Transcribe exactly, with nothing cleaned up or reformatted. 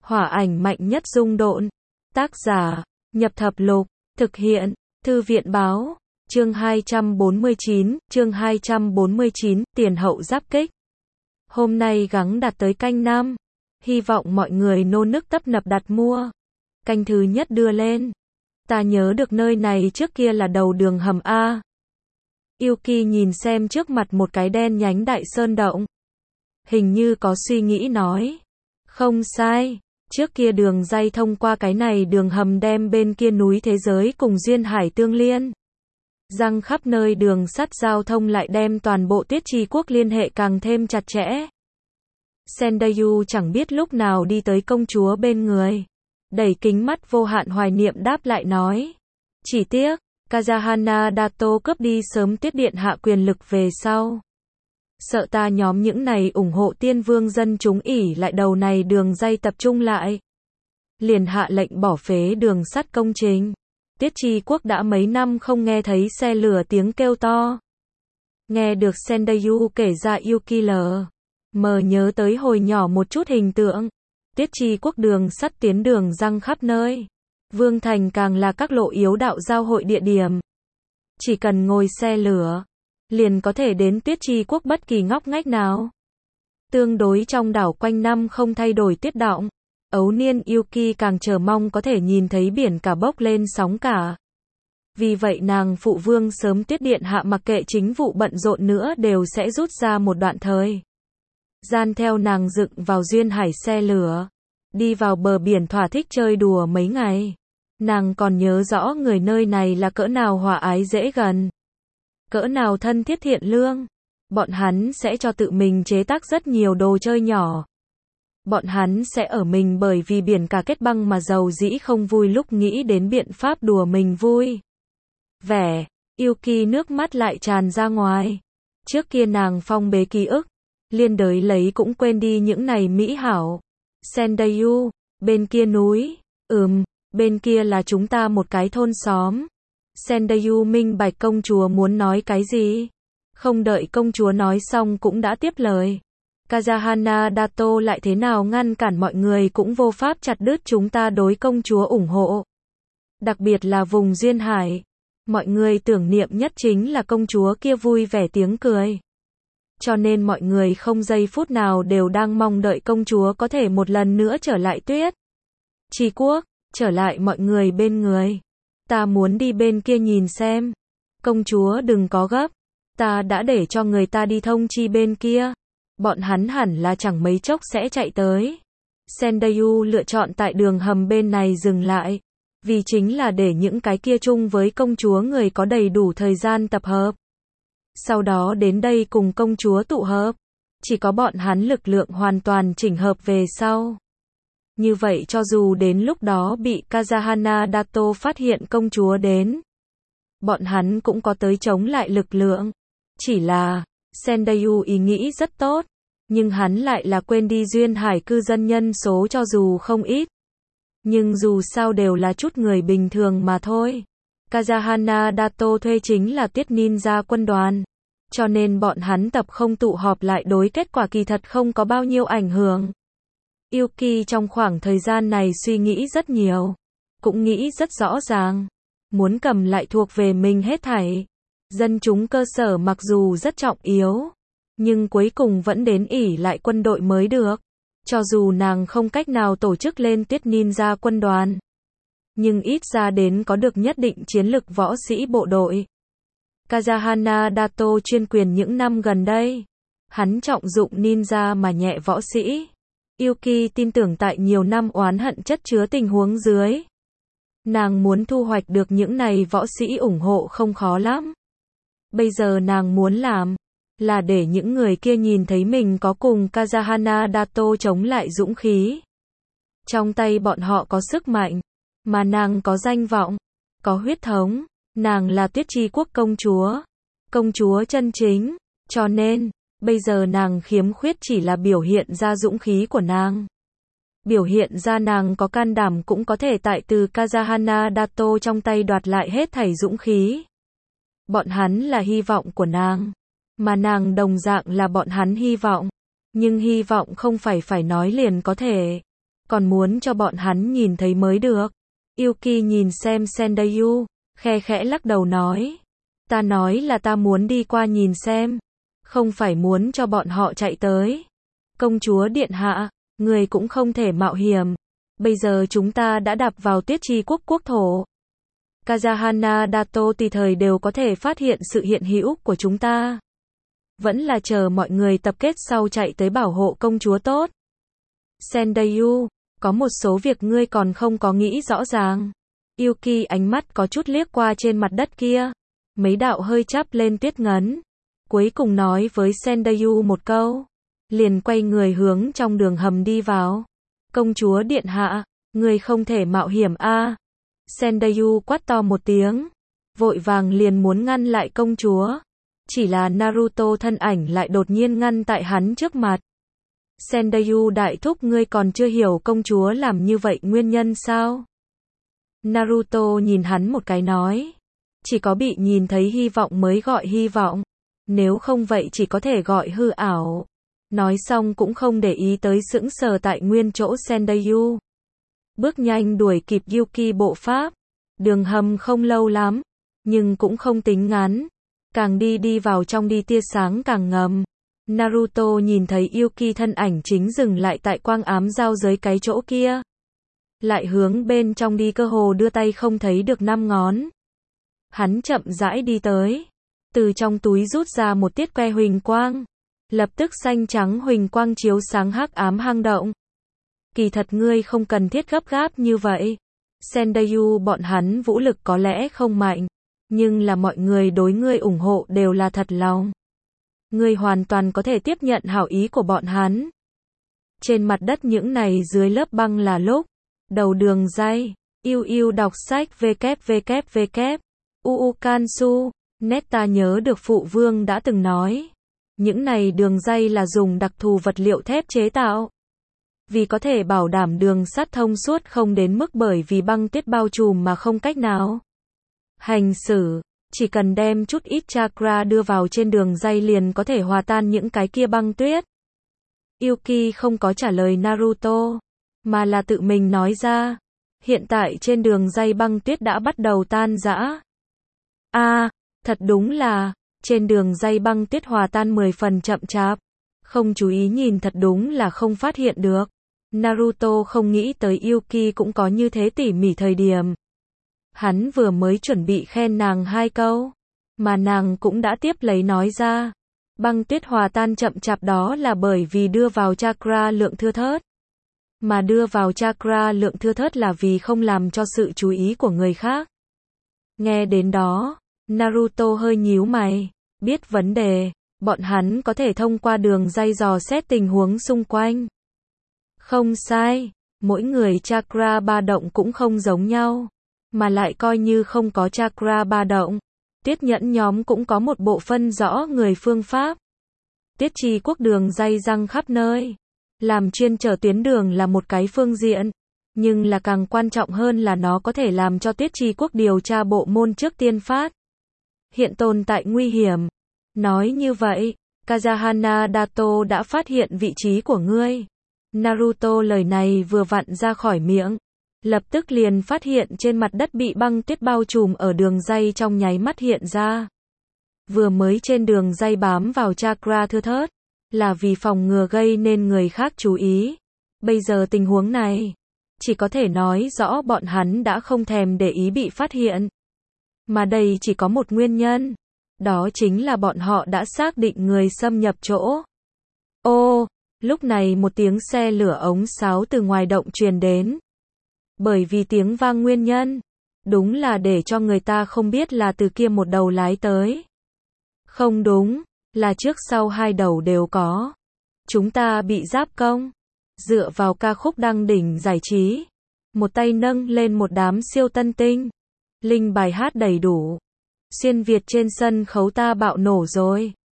Hỏa ảnh mạnh nhất dung độn. Tác giả, Nhập Thập Lục. Thực hiện, Thư viện báo. Chương hai trăm bốn mươi chín, chương hai trăm bốn mươi chín, tiền hậu giáp kích. Hôm nay gắng đạt tới canh năm. Hy vọng mọi người nô nức tấp nập đặt mua. Canh thứ nhất đưa lên. Ta nhớ được nơi này trước kia là đầu đường hầm A. Yuki nhìn xem trước mặt một cái đen nhánh đại sơn động. Hình như có suy nghĩ nói. Không sai. Trước kia đường ray thông qua cái này đường hầm đem bên kia núi thế giới cùng duyên hải tương liên. Răng khắp nơi đường sắt giao thông lại đem toàn bộ Tuyết Chi quốc liên hệ càng thêm chặt chẽ. Sendayu chẳng biết lúc nào đi tới công chúa bên người. Đẩy kính mắt vô hạn hoài niệm đáp lại nói. Chỉ tiếc, Kazahana Dato cướp đi sớm Tuyết Điện hạ quyền lực về sau. Sợ ta nhóm những này ủng hộ tiên vương dân chúng ỉ lại đầu này đường dây tập trung lại. Liền hạ lệnh bỏ phế đường sắt công trình. Tuyết Chi quốc đã mấy năm không nghe thấy xe lửa tiếng kêu to. Nghe được Sendayu kể ra Yuki lờ mờ nhớ tới hồi nhỏ một chút hình tượng. Tuyết Chi quốc đường sắt tiến đường răng khắp nơi. Vương thành càng là các lộ yếu đạo giao hội địa điểm. Chỉ cần ngồi xe lửa, liền có thể đến Tuyết Chi quốc bất kỳ ngóc ngách nào. Tương đối trong đảo quanh năm không thay đổi tuyết động. Ấu niên Yuki càng chờ mong có thể nhìn thấy biển cả bốc lên sóng cả. Vì vậy nàng phụ vương sớm Tuyết Điện hạ mặc kệ chính vụ bận rộn nữa đều sẽ rút ra một đoạn thời gian theo nàng dựng vào duyên hải xe lửa. Đi vào bờ biển thỏa thích chơi đùa mấy ngày. Nàng còn nhớ rõ người nơi này là cỡ nào hòa ái dễ gần. Cỡ nào thân thiết thiện lương. Bọn hắn sẽ cho tự mình chế tác rất nhiều đồ chơi nhỏ. Bọn hắn sẽ ở mình bởi vì biển cả kết băng mà giàu dĩ không vui lúc nghĩ đến biện pháp đùa mình vui. Vẻ, Yuki nước mắt lại tràn ra ngoài. Trước kia nàng phong bế ký ức. Liên đới lấy cũng quên đi những này mỹ hảo. Sendayu, bên kia núi, ừm, bên kia là chúng ta một cái thôn xóm. Sendayu minh bạch công chúa muốn nói cái gì. Không đợi công chúa nói xong cũng đã tiếp lời. Kazahana Dato lại thế nào ngăn cản mọi người cũng vô pháp chặt đứt chúng ta đối công chúa ủng hộ. Đặc biệt là vùng duyên hải. Mọi người tưởng niệm nhất chính là công chúa kia vui vẻ tiếng cười. Cho nên mọi người không giây phút nào đều đang mong đợi công chúa có thể một lần nữa trở lại Tuyết Chi quốc, trở lại mọi người bên người. Ta muốn đi bên kia nhìn xem. Công chúa đừng có gấp. Ta đã để cho người ta đi thông chi bên kia. Bọn hắn hẳn là chẳng mấy chốc sẽ chạy tới. Sendayu lựa chọn tại đường hầm bên này dừng lại. Vì chính là để những cái kia chung với công chúa người có đầy đủ thời gian tập hợp. Sau đó đến đây cùng công chúa tụ hợp. Chỉ có bọn hắn lực lượng hoàn toàn chỉnh hợp về sau. Như vậy cho dù đến lúc đó bị Kazahana Dato phát hiện công chúa đến. Bọn hắn cũng có tới chống lại lực lượng. Chỉ là, Sendayu ý nghĩ rất tốt. Nhưng hắn lại là quên đi duyên hải cư dân nhân số cho dù không ít. Nhưng dù sao đều là chút người bình thường mà thôi. Kazahana Dato thuê chính là Tiết Ninja quân đoàn. Cho nên bọn hắn tập không tụ họp lại đối kết quả kỳ thật không có bao nhiêu ảnh hưởng. Yuki trong khoảng thời gian này suy nghĩ rất nhiều. Cũng nghĩ rất rõ ràng. Muốn cầm lại thuộc về mình hết thảy. Dân chúng cơ sở mặc dù rất trọng yếu. Nhưng cuối cùng vẫn đến ỷ lại quân đội mới được. Cho dù nàng không cách nào tổ chức lên Tuyết Ninja quân đoàn. Nhưng ít ra đến có được nhất định chiến lực võ sĩ bộ đội. Kazahana Dato chuyên quyền những năm gần đây. Hắn trọng dụng ninja mà nhẹ võ sĩ. Yuki tin tưởng tại nhiều năm oán hận chất chứa tình huống dưới. Nàng muốn thu hoạch được những này võ sĩ ủng hộ không khó lắm. Bây giờ nàng muốn làm là để những người kia nhìn thấy mình có cùng Kazahana Dato chống lại dũng khí. Trong tay bọn họ có sức mạnh, mà nàng có danh vọng, có huyết thống, nàng là Tuyết Chi quốc công chúa, công chúa chân chính, cho nên, bây giờ nàng khiếm khuyết chỉ là biểu hiện ra dũng khí của nàng. Biểu hiện ra nàng có can đảm cũng có thể tại từ Kazahana Dato trong tay đoạt lại hết thảy dũng khí. Bọn hắn là hy vọng của nàng. Mà nàng đồng dạng là bọn hắn hy vọng. Nhưng hy vọng không phải phải nói liền có thể. còn muốn cho bọn hắn nhìn thấy mới được. Yuki nhìn xem Sendayu, khe khẽ lắc đầu nói. Ta nói là ta muốn đi qua nhìn xem, không phải muốn cho bọn họ chạy tới. Công chúa điện hạ, người cũng không thể mạo hiểm. Bây giờ chúng ta đã đạp vào Tuyết Chi quốc quốc thổ. Kazahana Dato tùy thời đều có thể phát hiện sự hiện hữu của chúng ta. Vẫn là chờ mọi người tập kết sau chạy tới bảo hộ công chúa tốt. Sendayu, có một số việc ngươi còn không có nghĩ rõ ràng. Yuki ánh mắt có chút liếc qua trên mặt đất kia. Mấy đạo hơi chắp lên tuyết ngấn. Cuối cùng nói với Sendayu một câu. Liền quay người hướng trong đường hầm đi vào. Công chúa điện hạ, người không thể mạo hiểm a. À. Sendayu quát to một tiếng. Vội vàng liền muốn ngăn lại công chúa. Chỉ là Naruto thân ảnh lại đột nhiên ngăn tại hắn trước mặt. Sendayu đại thúc, ngươi còn chưa hiểu công chúa làm như vậy nguyên nhân sao? Naruto nhìn hắn một cái nói. Chỉ có bị nhìn thấy hy vọng mới gọi hy vọng. Nếu không vậy chỉ có thể gọi hư ảo. Nói xong cũng không để ý tới sững sờ tại nguyên chỗ Sendayu. Bước nhanh đuổi kịp Yuki bộ pháp. Đường hầm không lâu lắm, nhưng cũng không tính ngắn. Càng đi đi vào trong đi tia sáng càng ngầm. Naruto nhìn thấy Yuki thân ảnh chính dừng lại tại quang ám giao giới cái chỗ kia. Lại hướng bên trong đi, cơ hồ đưa tay không thấy được năm ngón. Hắn chậm rãi đi tới. Từ trong túi rút ra một tiết que huỳnh quang. Lập tức xanh trắng huỳnh quang chiếu sáng hắc ám hang động. Kỳ thật ngươi không cần thiết gấp gáp như vậy. Sendayu bọn hắn vũ lực có lẽ không mạnh. Nhưng là mọi người đối ngươi ủng hộ đều là thật lòng. Ngươi hoàn toàn có thể tiếp nhận hảo ý của bọn hắn. Trên mặt đất những này dưới lớp băng là lúc. Đầu đường dây. Yêu yêu đọc sách www. Uu Kansu. Nét ta nhớ được phụ vương đã từng nói. Những này đường dây là dùng đặc thù vật liệu thép chế tạo. Vì có thể bảo đảm đường sắt thông suốt, không đến mức bởi vì băng tuyết bao trùm mà không cách nào hành xử. Chỉ cần đem chút ít chakra đưa vào trên đường dây liền có thể hòa tan những cái kia băng tuyết. Yuki không có trả lời Naruto, mà là tự mình nói ra. Hiện tại trên đường dây băng tuyết đã bắt đầu tan rã. A, à, thật đúng là, trên đường dây băng tuyết hòa tan mười phần chậm chạp. Không chú ý nhìn thật đúng là không phát hiện được. Naruto không nghĩ tới Yuki cũng có như thế tỉ mỉ thời điểm. Hắn vừa mới chuẩn bị khen nàng hai câu, mà nàng cũng đã tiếp lấy nói ra. Băng tuyết hòa tan chậm chạp đó là bởi vì đưa vào chakra lượng thưa thớt. Mà đưa vào chakra lượng thưa thớt là vì không làm cho sự chú ý của người khác. Nghe đến đó, Naruto hơi nhíu mày, biết vấn đề, bọn hắn có thể thông qua đường dây dò xét tình huống xung quanh. Không sai, mỗi người chakra ba động cũng không giống nhau, mà lại coi như không có chakra ba động. Tiết nhẫn nhóm cũng có một bộ phân rõ người phương pháp. Tiết Chi quốc đường dây răng khắp nơi. Làm chuyên trở tuyến đường là một cái phương diện, nhưng là càng quan trọng hơn là nó có thể làm cho Tiết Chi quốc điều tra bộ môn trước tiên phát hiện tồn tại nguy hiểm. Nói như vậy, Kazahana Dato đã phát hiện vị trí của ngươi. Naruto lời này vừa vặn ra khỏi miệng, lập tức liền phát hiện trên mặt đất bị băng tuyết bao trùm ở đường dây trong nháy mắt hiện ra. Vừa mới trên đường dây bám vào chakra thưa thớt, là vì phòng ngừa gây nên người khác chú ý. Bây giờ tình huống này, chỉ có thể nói rõ bọn hắn đã không thèm để ý bị phát hiện. Mà đây chỉ có một nguyên nhân, đó chính là bọn họ đã xác định người xâm nhập chỗ. Ô, lúc này một tiếng xe lửa ống sáo từ ngoài động truyền đến. Bởi vì tiếng vang nguyên nhân, đúng là để cho người ta không biết là từ kia một đầu lái tới. Không đúng, là trước sau hai đầu đều có. Chúng ta bị giáp công. Dựa vào ca khúc đăng đỉnh giải trí, một tay nâng lên một đám siêu tân tinh. Linh bài hát đầy đủ. Xuyên Việt trên sân khấu ta bạo nổ rồi.